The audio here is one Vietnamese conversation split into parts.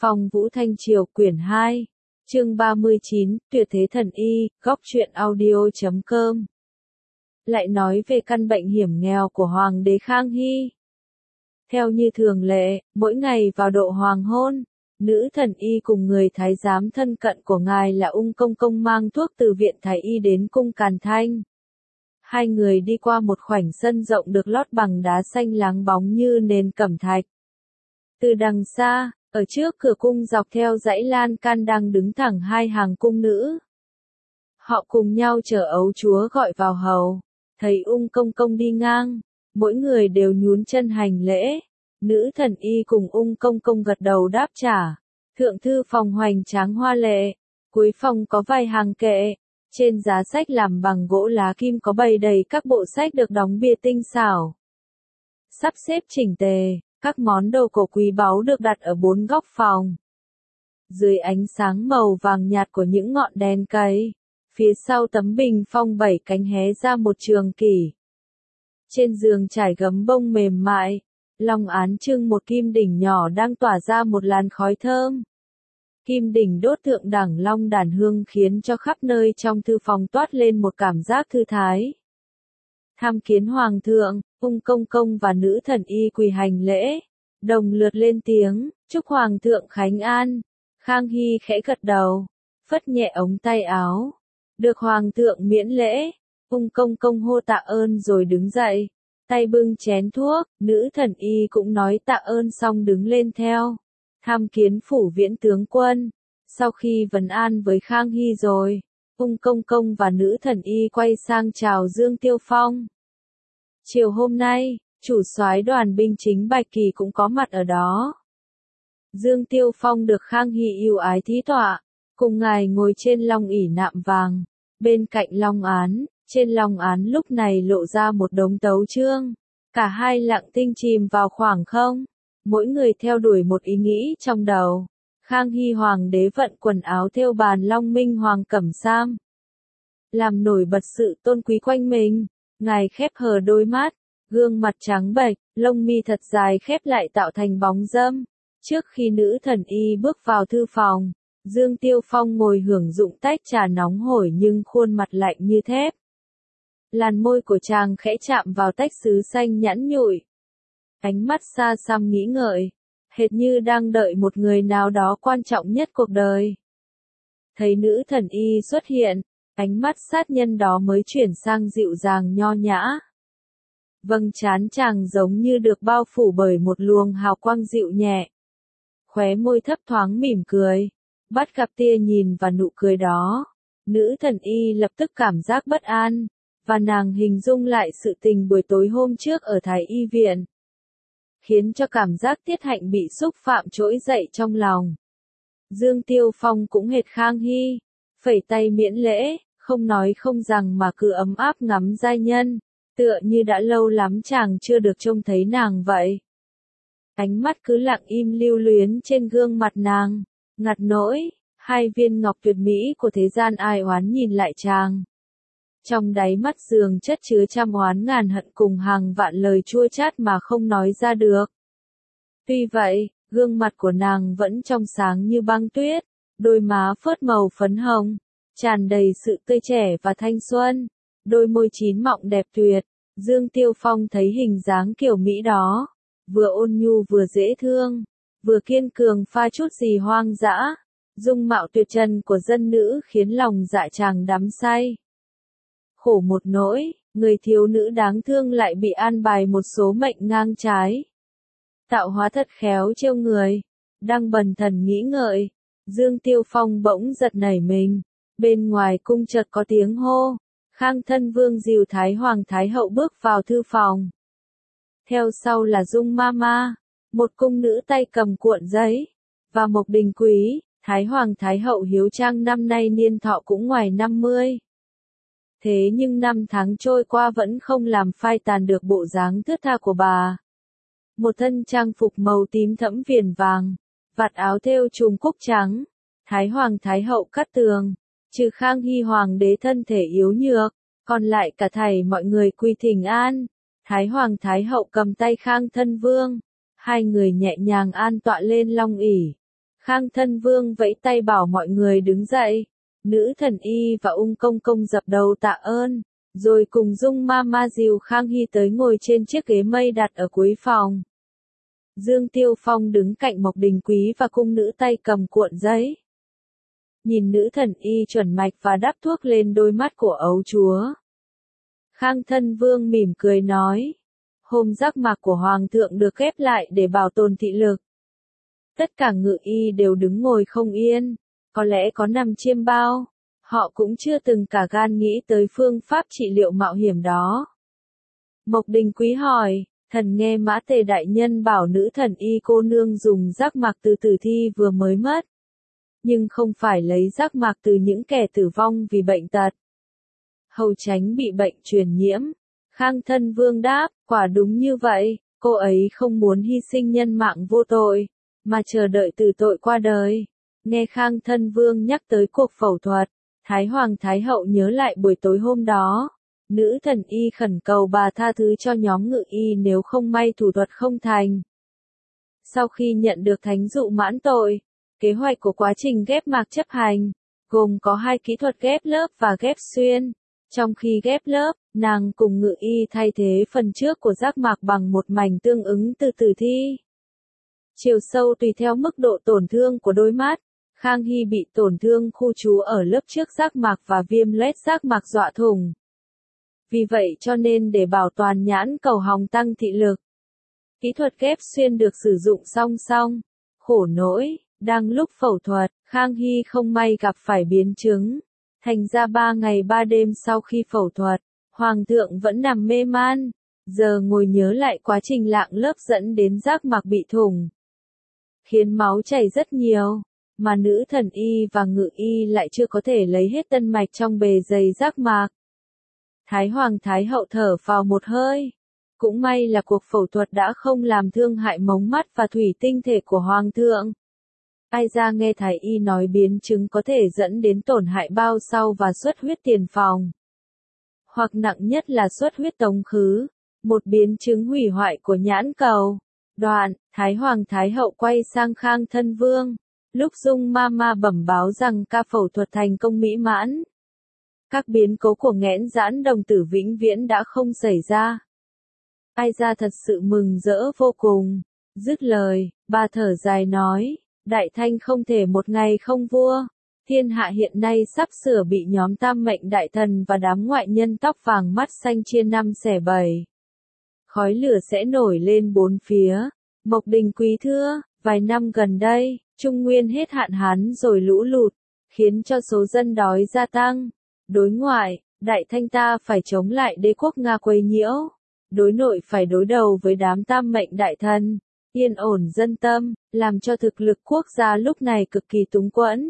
Phong Vũ Thanh Triều quyển 2, chương 39, Tuyệt thế thần y, góc truyện audio.com. Lại nói về căn bệnh hiểm nghèo của Hoàng đế Khang Hy. Theo như thường lệ, mỗi ngày vào độ hoàng hôn, nữ thần y cùng người thái giám thân cận của ngài là Ung Công Công mang thuốc từ viện thái y đến cung Càn Thanh. Hai người đi qua một khoảnh sân rộng được lót bằng đá xanh láng bóng như nền cẩm thạch. Từ đằng xa, ở trước cửa cung dọc theo dãy lan can đang đứng thẳng hai hàng cung nữ. Họ cùng nhau chờ ấu chúa gọi vào hầu. Thấy Ung Công Công đi ngang, mỗi người đều nhún chân hành lễ. Nữ thần y cùng Ung Công Công gật đầu đáp trả. Thượng thư phòng hoành tráng hoa lệ, cuối phòng có vài hàng kệ. Trên giá sách làm bằng gỗ lá kim có bày đầy các bộ sách được đóng bìa tinh xảo. Sắp xếp chỉnh tề, các món đồ cổ quý báu được đặt ở bốn góc phòng. Dưới ánh sáng màu vàng nhạt của những ngọn đèn cầy, phía sau tấm bình phong 7 cánh hé ra một trường kỷ. Trên giường trải gấm bông mềm mại, long án trưng một kim đỉnh nhỏ đang tỏa ra một làn khói thơm. Kim đỉnh đốt thượng đẳng long đàn hương khiến cho khắp nơi trong thư phòng toát lên một cảm giác thư thái. Tham kiến hoàng thượng, Ung Công Công và nữ thần y quỳ hành lễ, đồng lượt lên tiếng, chúc hoàng thượng khánh an. Khang Hy khẽ gật đầu, phất nhẹ ống tay áo. Được hoàng thượng miễn lễ, Ung Công Công hô tạ ơn rồi đứng dậy, tay bưng chén thuốc, nữ thần y cũng nói tạ ơn xong đứng lên theo. Tham kiến phủ viễn tướng quân. Sau khi vấn an với Khang Hy rồi, Ung Công Công và nữ thần y quay sang chào Dương Tiêu Phong. Chiều hôm nay, chủ soái đoàn binh chính Bạch Kỳ cũng có mặt ở đó. Dương Tiêu Phong được Khang Hy yêu ái thí tọa, cùng ngài ngồi trên long ỷ nạm vàng, bên cạnh long án, trên long án lúc này lộ ra một đống tấu chương. Cả hai lặng tinh chìm vào khoảng không, mỗi người theo đuổi một ý nghĩ trong đầu. Khang Hy hoàng đế vận quần áo thêu bàn long minh hoàng cẩm sam, làm nổi bật sự tôn quý quanh mình. Ngài khép hờ đôi mắt, gương mặt trắng bệch, lông mi thật dài khép lại tạo thành bóng râm. Trước khi nữ thần y bước vào thư phòng, Dương Tiêu Phong ngồi hưởng dụng tách trà nóng hổi nhưng khuôn mặt lạnh như thép. Làn môi của chàng khẽ chạm vào tách sứ xanh nhẵn nhụi. Ánh mắt xa xăm nghĩ ngợi, hệt như đang đợi một người nào đó quan trọng nhất cuộc đời. Thấy nữ thần y xuất hiện, ánh mắt sát nhân đó mới chuyển sang dịu dàng nho nhã. Vầng trán chàng giống như được bao phủ bởi một luồng hào quang dịu nhẹ. Khóe môi thấp thoáng mỉm cười, bắt gặp tia nhìn và nụ cười đó. Nữ thần y lập tức cảm giác bất an, và nàng hình dung lại sự tình buổi tối hôm trước ở Thái Y viện. Khiến cho cảm giác tiết hạnh bị xúc phạm trỗi dậy trong lòng. Dương Tiêu Phong cũng hệt Khang Hy, phẩy tay miễn lễ, không nói không rằng mà cứ ấm áp ngắm giai nhân, tựa như đã lâu lắm chàng chưa được trông thấy nàng vậy. Ánh mắt cứ lặng im lưu luyến trên gương mặt nàng, ngặt nỗi, hai viên ngọc tuyệt mỹ của thế gian ai oán nhìn lại chàng. Trong đáy mắt dường chất chứa trăm oán ngàn hận cùng hàng vạn lời chua chát mà không nói ra được. Tuy vậy, gương mặt của nàng vẫn trong sáng như băng tuyết, đôi má phớt màu phấn hồng, tràn đầy sự tươi trẻ và thanh xuân, đôi môi chín mọng đẹp tuyệt. Dương Tiêu Phong thấy hình dáng kiểu Mỹ đó, vừa ôn nhu vừa dễ thương, vừa kiên cường pha chút gì hoang dã, dung mạo tuyệt trần của dân nữ khiến lòng dạ chàng đắm say. Khổ một nỗi, người thiếu nữ đáng thương lại bị an bài một số mệnh ngang trái. Tạo hóa thật khéo trêu người, đang bần thần nghĩ ngợi, Dương Tiêu Phong bỗng giật nảy mình, bên ngoài cung chợt có tiếng hô, Khang thân vương dìu Thái Hoàng Thái Hậu bước vào thư phòng. Theo sau là Dung Mama, một cung nữ tay cầm cuộn giấy, và Mộc Đình Quý, Thái Hoàng Thái Hậu hiếu trang năm nay niên thọ cũng ngoài 50. Thế nhưng năm tháng trôi qua vẫn không làm phai tàn được bộ dáng thướt tha của bà. Một thân trang phục màu tím thẫm viền vàng, vạt áo thêu chùm cúc trắng, Thái Hoàng Thái Hậu cát tường, trừ Khang Hy hoàng đế thân thể yếu nhược, còn lại cả thảy mọi người quy thỉnh an. Thái Hoàng Thái Hậu cầm tay Khang thân vương, hai người nhẹ nhàng an tọa lên long ỷ. Khang Thân Vương vẫy tay bảo mọi người đứng dậy. Nữ thần y và Ung Công Công dập đầu tạ ơn, rồi cùng Dung Mama dìu Khang Hy tới ngồi trên chiếc ghế mây đặt ở cuối phòng. Dương Tiêu Phong đứng cạnh Mộc Đình Quý và cung nữ tay cầm cuộn giấy. Nhìn nữ thần y chuẩn mạch và đắp thuốc lên đôi mắt của ấu chúa. Khang Thân Vương mỉm cười nói, hôm giác mạc của Hoàng thượng được ghép lại để bảo tồn thị lực. Tất cả ngự y đều đứng ngồi không yên, có lẽ có nằm chiêm bao, họ cũng chưa từng cả gan nghĩ tới phương pháp trị liệu mạo hiểm đó. Mộc Đình Quý hỏi, thần nghe Mã Tề đại nhân bảo nữ thần y cô nương dùng giác mạc từ tử thi vừa mới mất. Nhưng không phải lấy giác mạc từ những kẻ tử vong vì bệnh tật. Hầu tránh bị bệnh truyền nhiễm. Khang Thân Vương đáp, quả đúng như vậy, cô ấy không muốn hy sinh nhân mạng vô tội, mà chờ đợi tử tội qua đời. Nghe Khang Thân Vương nhắc tới cuộc phẫu thuật, Thái Hoàng Thái Hậu nhớ lại buổi tối hôm đó. Nữ thần y khẩn cầu bà tha thứ cho nhóm ngự y nếu không may thủ thuật không thành. Sau khi nhận được thánh dụ mãn tội, kế hoạch của quá trình ghép mạc chấp hành, gồm có 2 kỹ thuật ghép lớp và ghép xuyên. Trong khi ghép lớp, nàng cùng ngự y thay thế phần trước của giác mạc bằng một mảnh tương ứng từ tử thi. Chiều sâu tùy theo mức độ tổn thương của đôi mắt. Khang Hy bị tổn thương khu trú ở lớp trước giác mạc và viêm loét giác mạc dọa thủng. Vì vậy cho nên để bảo toàn nhãn cầu hồng tăng thị lực, kỹ thuật ghép xuyên được sử dụng song song. Khổ nỗi, đang lúc phẫu thuật, Khang Hy không may gặp phải biến chứng. Thành ra 3 ngày 3 đêm sau khi phẫu thuật, Hoàng thượng vẫn nằm mê man. Giờ ngồi nhớ lại quá trình lạng lớp dẫn đến giác mạc bị thủng, khiến máu chảy rất nhiều, mà nữ thần y và ngự y lại chưa có thể lấy hết tân mạch trong bề dày giác mạc. Thái Hoàng Thái Hậu thở phào một hơi. Cũng may là cuộc phẫu thuật đã không làm thương hại mống mắt và thủy tinh thể của Hoàng thượng. Ai ra nghe Thái y nói biến chứng có thể dẫn đến tổn hại bao sau và xuất huyết tiền phòng. Hoặc nặng nhất là xuất huyết tống khứ, một biến chứng hủy hoại của nhãn cầu. Đoạn, Thái Hoàng Thái Hậu quay sang Khang Thân Vương. Lúc Dung Mama bẩm báo rằng ca phẫu thuật thành công mỹ mãn. Các biến cố của nghẽn giãn đồng tử vĩnh viễn đã không xảy ra. Ai ra thật sự mừng rỡ vô cùng. Dứt lời, bà thở dài nói, Đại Thanh không thể một ngày không vua. Thiên hạ hiện nay sắp sửa bị nhóm tam mệnh đại thần và đám ngoại nhân tóc vàng mắt xanh chia 5 xẻ 7. Khói lửa sẽ nổi lên bốn phía. Mộc Đình Quý thưa, vài năm gần đây, Trung Nguyên hết hạn hán rồi lũ lụt, khiến cho số dân đói gia tăng. Đối ngoại, Đại Thanh ta phải chống lại đế quốc Nga quấy nhiễu. Đối nội phải đối đầu với đám tam mệnh đại thần, yên ổn dân tâm, làm cho thực lực quốc gia lúc này cực kỳ túng quẫn.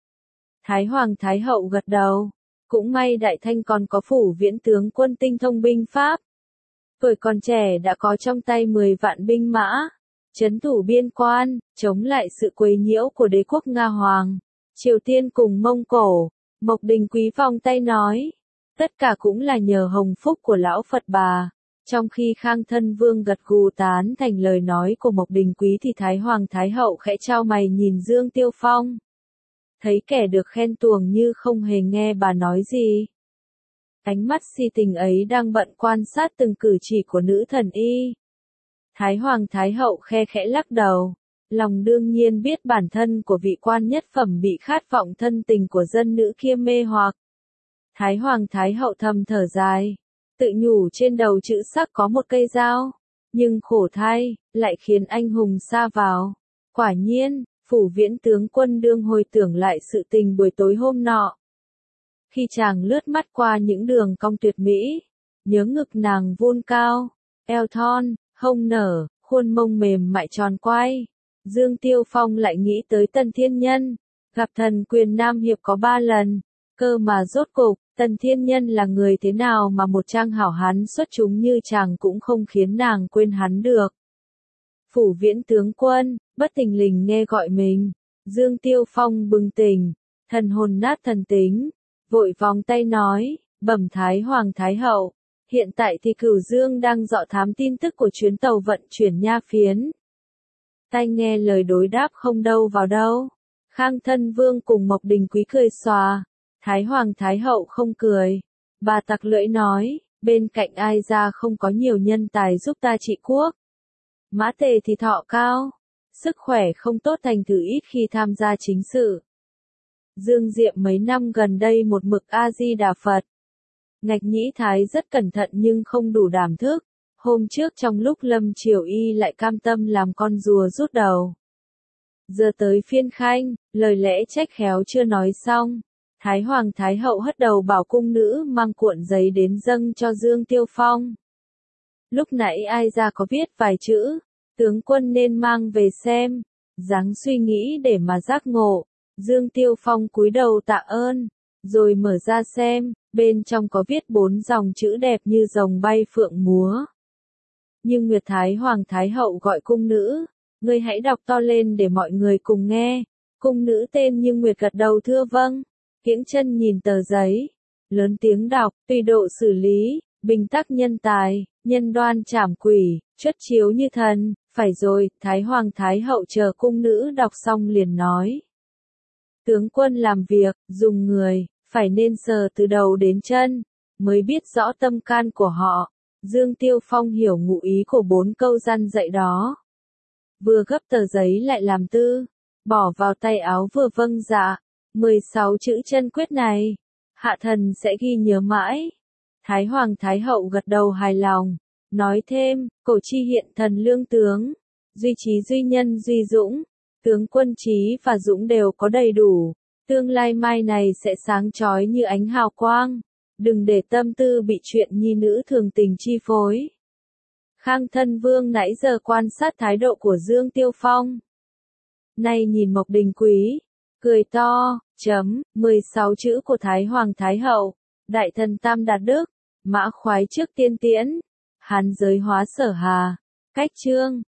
Thái Hoàng Thái Hậu gật đầu. Cũng may Đại Thanh còn có phủ viễn tướng quân tinh thông binh pháp. Tuổi còn trẻ đã có trong tay 10 vạn binh mã, trấn thủ biên quan, chống lại sự quấy nhiễu của đế quốc Nga Hoàng, Triều Tiên cùng Mông Cổ. Mộc Đình Quý vòng tay nói, tất cả cũng là nhờ hồng phúc của lão Phật bà. Trong khi Khang Thân Vương gật gù tán thành lời nói của Mộc Đình Quý thì Thái Hoàng Thái Hậu khẽ chau mày nhìn Dương Tiêu Phong. Thấy kẻ được khen tuồng như không hề nghe bà nói gì. Ánh mắt si tình ấy đang bận quan sát từng cử chỉ của nữ thần y. Thái Hoàng Thái Hậu khe khẽ lắc đầu. Lòng đương nhiên biết bản thân của vị quan nhất phẩm bị khát vọng thân tình của dân nữ kia mê hoặc. Thái Hoàng Thái Hậu thầm thở dài. Tự nhủ trên đầu chữ sắc có một cây dao. Nhưng khổ thay, lại khiến anh hùng sa vào. Quả nhiên, phủ viễn tướng quân đương hồi tưởng lại sự tình buổi tối hôm nọ. Khi chàng lướt mắt qua những đường cong tuyệt mỹ, nhớ ngực nàng vun cao, eo thon, hông nở, khuôn mông mềm mại tròn quai. Dương Tiêu Phong lại nghĩ tới Tần Thiên Nhân, gặp thần quyền Nam Hiệp có 3 lần, cơ mà rốt cục, Tần Thiên Nhân là người thế nào mà một trang hảo hán xuất chúng như chàng cũng không khiến nàng quên hắn được. Phủ viễn tướng quân, bất thình lình nghe gọi mình, Dương Tiêu Phong bừng tỉnh, thần hồn nát thần tính, vội vòng tay nói, bẩm Thái Hoàng Thái Hậu, hiện tại thì Cửu Dương đang dọ thám tin tức của chuyến tàu vận chuyển nha phiến. Tai nghe lời đối đáp không đâu vào đâu. Khang Thân Vương cùng Mộc Đình Quý cười xòa. Thái Hoàng Thái Hậu không cười. Bà tặc lưỡi nói, bên cạnh ai ra không có nhiều nhân tài giúp ta trị quốc. Mã Tề thì thọ cao, sức khỏe không tốt thành thử ít khi tham gia chính sự. Dương Diệm mấy năm gần đây một mực A-di-đà Phật. Ngạch Nhĩ Thái rất cẩn thận nhưng không đủ đảm thức. Hôm trước trong lúc Lâm Triều Y lại cam tâm làm con rùa rút đầu. Giờ tới phiên Khanh, lời lẽ trách khéo chưa nói xong. Thái Hoàng Thái Hậu hất đầu bảo cung nữ mang cuộn giấy đến dâng cho Dương Tiêu Phong. Lúc nãy ai ra có viết vài chữ, tướng quân nên mang về xem. Dáng suy nghĩ để mà giác ngộ. Dương Tiêu Phong cúi đầu tạ ơn, rồi mở ra xem, bên trong có viết 4 dòng chữ đẹp như rồng bay phượng múa. Nhưng Nguyệt Thái Hoàng Thái Hậu gọi cung nữ, ngươi hãy đọc to lên để mọi người cùng nghe. Cung nữ tên Như Nguyệt gật đầu thưa vâng, kiễng chân nhìn tờ giấy, lớn tiếng đọc, tùy độ xử lý, bình tắc nhân tài, nhân đoan trảm quỷ, chuất chiếu như thần, phải rồi. Thái Hoàng Thái Hậu chờ cung nữ đọc xong liền nói. Tướng quân làm việc, dùng người, phải nên sờ từ đầu đến chân, mới biết rõ tâm can của họ. Dương Tiêu Phong hiểu ngụ ý của 4 câu răn dạy đó. Vừa gấp tờ giấy lại làm tư, bỏ vào tay áo vừa vâng dạ. 16 chữ chân quyết này, hạ thần sẽ ghi nhớ mãi. Thái Hoàng Thái Hậu gật đầu hài lòng, nói thêm, cổ chi hiện thần lương tướng, duy trí duy nhân duy dũng, tướng quân trí và dũng đều có đầy đủ, tương lai mai này sẽ sáng chói như ánh hào quang, đừng để tâm tư bị chuyện nhi nữ thường tình chi phối. Khang Thân Vương nãy giờ quan sát thái độ của Dương Tiêu Phong. Nay nhìn Mộc Đình Quý, cười to, 16 chữ của Thái Hoàng Thái Hậu, đại thần tam đạt đức, mã khoái trước tiên tiễn, hán giới hóa sở hà, cách chương.